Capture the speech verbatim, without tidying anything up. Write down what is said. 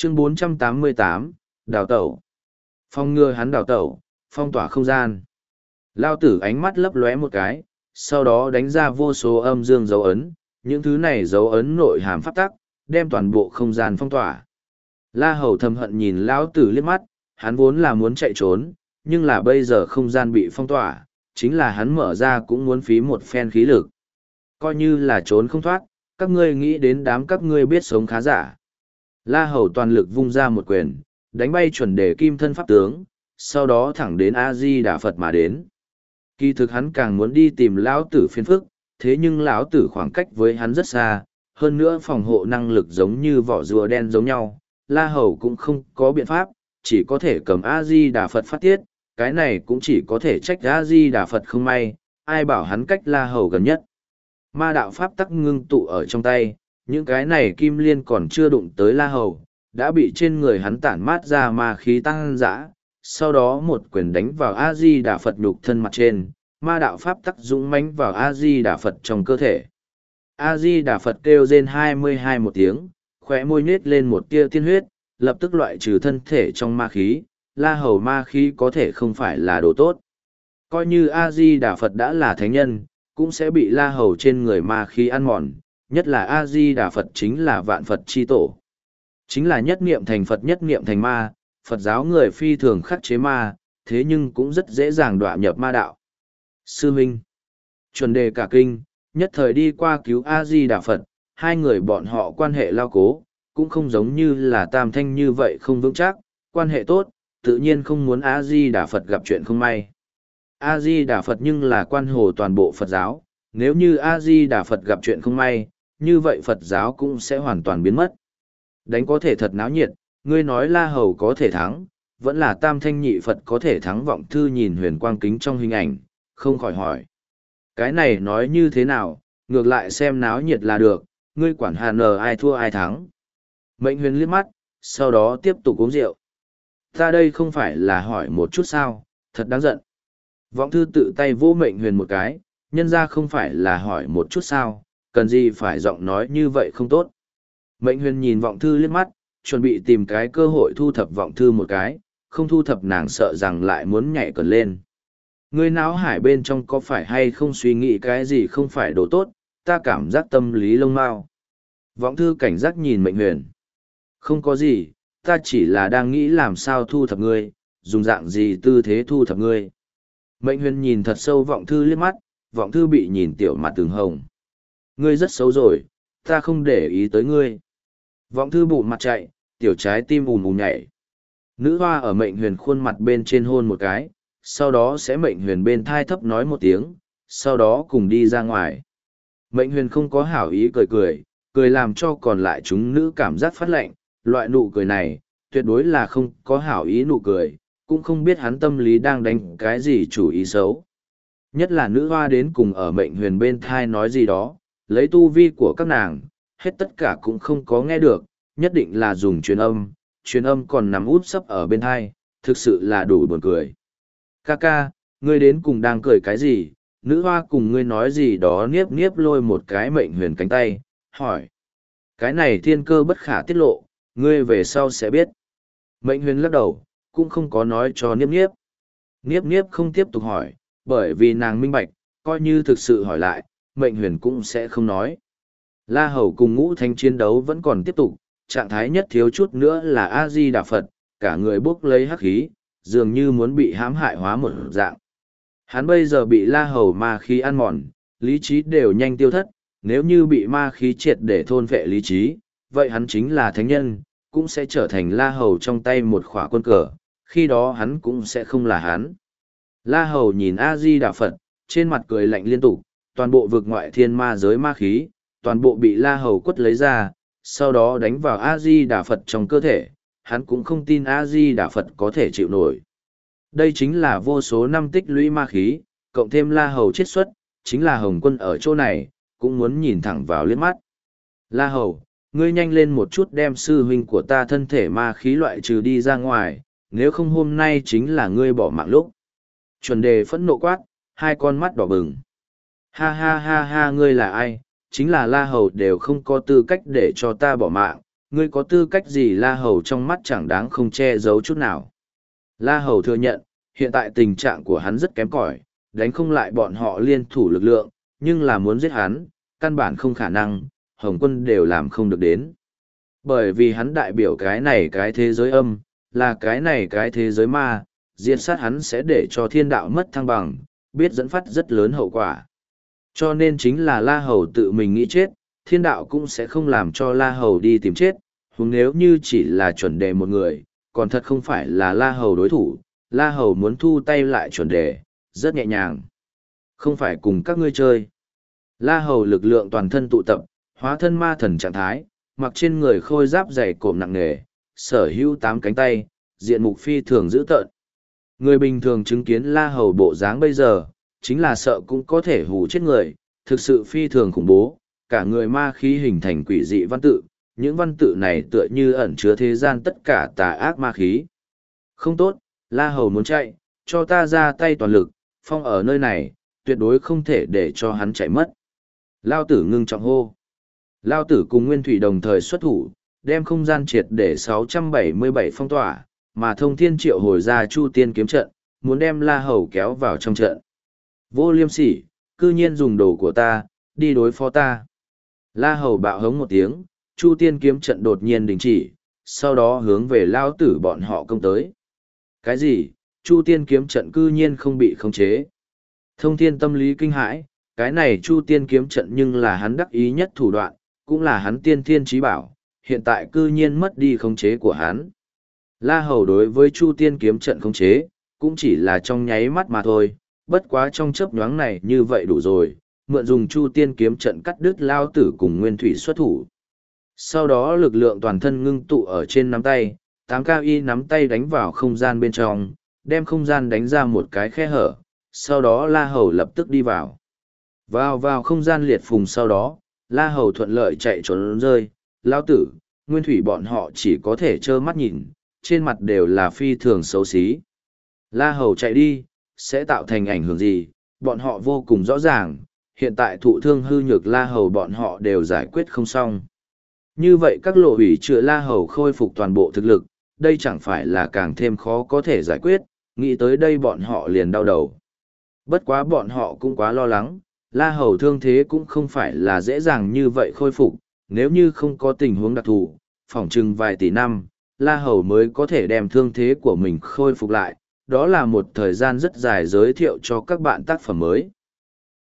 Chương bốn trăm tám mươi tám, Đào tẩu. Phong ngừa hắn đào tẩu, phong tỏa không gian. Lao tử ánh mắt lấp lóe một cái, sau đó đánh ra vô số âm dương dấu ấn, những thứ này dấu ấn nội hàm pháp tắc, đem toàn bộ không gian phong tỏa. La Hầu thầm hận nhìn Lão tử liếc mắt, hắn vốn là muốn chạy trốn, nhưng là bây giờ không gian bị phong tỏa, chính là hắn mở ra cũng muốn phí một phen khí lực. Coi như là trốn không thoát, các ngươi nghĩ đến đám các ngươi biết sống khá giả. La Hầu toàn lực vung ra một quyền, đánh bay chuẩn đề kim thân pháp tướng, sau đó thẳng đến A-di-đà Phật mà đến. Kỳ thực hắn càng muốn đi tìm lão tử phiền phức, thế nhưng lão tử khoảng cách với hắn rất xa, hơn nữa phòng hộ năng lực giống như vỏ rùa đen giống nhau, La Hầu cũng không có biện pháp, chỉ có thể cầm A-di-đà Phật phát tiết, cái này cũng chỉ có thể trách A-di-đà Phật không may, ai bảo hắn cách La Hầu gần nhất. Ma đạo pháp tắc ngưng tụ ở trong tay, những cái này kim liên còn chưa đụng tới La Hầu, đã bị trên người hắn tản mát ra ma khí tăng dã, sau đó một quyền đánh vào A-di-đà Phật nhục thân mặt trên, ma đạo pháp tắc dũng mãnh vào A-di-đà Phật trong cơ thể. A-di-đà Phật kêu rên hai mươi hai một tiếng, khóe môi nhếch lên một tia tiên huyết, lập tức loại trừ thân thể trong ma khí, La Hầu ma khí có thể không phải là đồ tốt. Coi như A-di-đà Phật đã là thánh nhân, cũng sẽ bị La Hầu trên người ma khí ăn mòn, nhất là A-di-đà Phật chính là vạn Phật chi tổ. Chính là nhất niệm thành Phật nhất niệm thành ma, Phật giáo người phi thường khắc chế ma, thế nhưng cũng rất dễ dàng đọa nhập ma đạo. Sư Minh, chuẩn đề cả kinh, nhất thời đi qua cứu A-di-đà Phật, hai người bọn họ quan hệ lao cố, cũng không giống như là tam thanh như vậy không vững chắc, quan hệ tốt, tự nhiên không muốn A-di-đà Phật gặp chuyện không may. A-di-đà Phật nhưng là quan hồ toàn bộ Phật giáo, nếu như A-di-đà Phật gặp chuyện không may, như vậy Phật giáo cũng sẽ hoàn toàn biến mất. Đánh có thể thật náo nhiệt, ngươi nói La Hầu có thể thắng, vẫn là tam thanh nhị Phật có thể thắng. Vọng Thư nhìn huyền quang kính trong hình ảnh, không khỏi hỏi. Cái này nói như thế nào, ngược lại xem náo nhiệt là được, ngươi quản hà nờ ai thua ai thắng. Mệnh huyền liếc mắt, sau đó tiếp tục uống rượu. Ta đây không phải là hỏi một chút sao, thật đáng giận. Vọng Thư tự tay vô mệnh huyền một cái, nhân ra không phải là hỏi một chút sao, cần gì phải giọng nói như vậy không tốt. Mệnh huyền nhìn Vọng Thư liếc mắt, chuẩn bị tìm cái cơ hội thu thập Vọng Thư một cái, không thu thập nàng sợ rằng lại muốn nhảy cẩn lên. Ngươi náo hải bên trong có phải hay không suy nghĩ cái gì không phải đồ tốt, ta cảm giác tâm lý lông mau. Vọng Thư cảnh giác nhìn Mệnh huyền. Không có gì, ta chỉ là đang nghĩ làm sao thu thập ngươi, dùng dạng gì tư thế thu thập ngươi. Mệnh huyền nhìn thật sâu Vọng Thư liếc mắt, Vọng Thư bị nhìn tiểu mặt từng hồng. Ngươi rất xấu rồi, ta không để ý tới ngươi. Vọng Thư bụng mặt chạy, tiểu trái tim ùn ùn nhảy. Nữ hoa ở Mệnh huyền khuôn mặt bên trên hôn một cái, sau đó sẽ Mệnh huyền bên thai thấp nói một tiếng, sau đó cùng đi ra ngoài. Mệnh huyền không có hảo ý cười cười, cười làm cho còn lại chúng nữ cảm giác phát lạnh, loại nụ cười này, tuyệt đối là không có hảo ý nụ cười, cũng không biết hắn tâm lý đang đánh cái gì chủ ý xấu. Nhất là nữ hoa đến cùng ở Mệnh huyền bên thai nói gì đó, lấy tu vi của các nàng, hết tất cả cũng không có nghe được, nhất định là dùng truyền âm, truyền âm còn nằm út sấp ở bên thai, thực sự là đủ buồn cười. Ca ca, ngươi đến cùng đang cười cái gì? Nữ hoa cùng ngươi nói gì đó niếp niếp lôi một cái Mệnh huyền cánh tay, hỏi. Cái này thiên cơ bất khả tiết lộ, ngươi về sau sẽ biết. Mệnh huyền lắc đầu, cũng không có nói cho niếp niếp. Niếp niếp không tiếp tục hỏi, bởi vì nàng minh bạch, coi như thực sự hỏi lại, Mệnh huyền cũng sẽ không nói. La Hầu cùng ngũ thánh chiến đấu vẫn còn tiếp tục, trạng thái nhất thiếu chút nữa là A-di-đà Phật, cả người bốc lấy hắc khí, dường như muốn bị hãm hại hóa một dạng. Hắn bây giờ bị La Hầu ma khí ăn mòn, lý trí đều nhanh tiêu thất, nếu như bị ma khí triệt để thôn vệ lý trí, vậy hắn chính là thánh nhân, cũng sẽ trở thành La Hầu trong tay một khỏa quân cờ, khi đó hắn cũng sẽ không là hắn. La Hầu nhìn A-di-đà Phật, trên mặt cười lạnh liên tục, toàn bộ vực ngoại thiên ma giới ma khí, toàn bộ bị La Hầu quất lấy ra, sau đó đánh vào A-di-đà Phật trong cơ thể, hắn cũng không tin A-di-đà Phật có thể chịu nổi. Đây chính là vô số năm tích lũy ma khí, cộng thêm La Hầu chiết xuất, chính là Hồng Quân ở chỗ này, cũng muốn nhìn thẳng vào liếc mắt. La Hầu, ngươi nhanh lên một chút đem sư huynh của ta thân thể ma khí loại trừ đi ra ngoài, nếu không hôm nay chính là ngươi bỏ mạng lúc. Chuẩn đề phẫn nộ quát, hai con mắt đỏ bừng. Ha ha ha ha, ngươi là ai? Chính là La Hầu đều không có tư cách để cho ta bỏ mạng, ngươi có tư cách gì? La Hầu trong mắt chẳng đáng không che giấu chút nào. La Hầu thừa nhận, hiện tại tình trạng của hắn rất kém cỏi, đánh không lại bọn họ liên thủ lực lượng, nhưng là muốn giết hắn, căn bản không khả năng, Hồng quân đều làm không được đến. Bởi vì hắn đại biểu cái này cái thế giới âm, là cái này cái thế giới ma, diệt sát hắn sẽ để cho thiên đạo mất thăng bằng, biết dẫn phát rất lớn hậu quả. Cho nên chính là La Hầu tự mình nghĩ chết, thiên đạo cũng sẽ không làm cho La Hầu đi tìm chết, huống nếu như chỉ là chuẩn đề một người, còn thật không phải là La Hầu đối thủ, La Hầu muốn thu tay lại chuẩn đề, rất nhẹ nhàng. Không phải cùng các ngươi chơi. La Hầu lực lượng toàn thân tụ tập, hóa thân ma thần trạng thái, mặc trên người khôi giáp dày cộm nặng nề, sở hữu tám cánh tay, diện mục phi thường dữ tợn. Người bình thường chứng kiến La Hầu bộ dáng bây giờ, chính là sợ cũng có thể hù chết người, thực sự phi thường khủng bố, cả người ma khí hình thành quỷ dị văn tự, những văn tự này tựa như ẩn chứa thế gian tất cả tà ác ma khí. Không tốt, La Hầu muốn chạy, cho ta ra tay toàn lực, phong ở nơi này, tuyệt đối không thể để cho hắn chạy mất. Lao tử ngưng trọng hô. Lao tử cùng Nguyên Thủy đồng thời xuất thủ, đem không gian triệt để sáu trăm bảy mươi bảy phong tỏa, mà thông thiên triệu hồi ra Chu Tiên kiếm trận, muốn đem La Hầu kéo vào trong trận. Vô liêm sỉ, cư nhiên dùng đồ của ta, đi đối phó ta. La Hầu bạo hống một tiếng, Chu Tiên kiếm trận đột nhiên đình chỉ, sau đó hướng về Lao tử bọn họ công tới. Cái gì? Chu Tiên kiếm trận cư nhiên không bị khống chế. Thông thiên tâm lý kinh hãi, cái này Chu Tiên kiếm trận nhưng là hắn đắc ý nhất thủ đoạn, cũng là hắn tiên thiên trí bảo, hiện tại cư nhiên mất đi khống chế của hắn. La Hầu đối với Chu Tiên kiếm trận khống chế, cũng chỉ là trong nháy mắt mà thôi, bất quá trong chớp nhoáng này như vậy đủ rồi, mượn dùng Chu Tiên kiếm trận cắt đứt Lao tử cùng Nguyên Thủy xuất thủ. Sau đó lực lượng toàn thân ngưng tụ ở trên nắm tay, tám cao y nắm tay đánh vào không gian bên trong, đem không gian đánh ra một cái khe hở, sau đó La Hầu lập tức đi vào. Vào vào không gian liệt phùng sau đó, La Hầu thuận lợi chạy trốn rơi, Lao tử, Nguyên Thủy bọn họ chỉ có thể trơ mắt nhìn, trên mặt đều là phi thường xấu xí. La Hầu chạy đi, sẽ tạo thành ảnh hưởng gì, bọn họ vô cùng rõ ràng, hiện tại thụ thương hư nhược La Hầu bọn họ đều giải quyết không xong. Như vậy các lộ hủy chữa La Hầu khôi phục toàn bộ thực lực, đây chẳng phải là càng thêm khó có thể giải quyết, nghĩ tới đây bọn họ liền đau đầu. Bất quá bọn họ cũng quá lo lắng, La Hầu thương thế cũng không phải là dễ dàng như vậy khôi phục, nếu như không có tình huống đặc thù, phỏng chừng vài tỷ năm, La Hầu mới có thể đem thương thế của mình khôi phục lại, đó là một thời gian rất dài giới thiệu cho các bạn tác phẩm mới.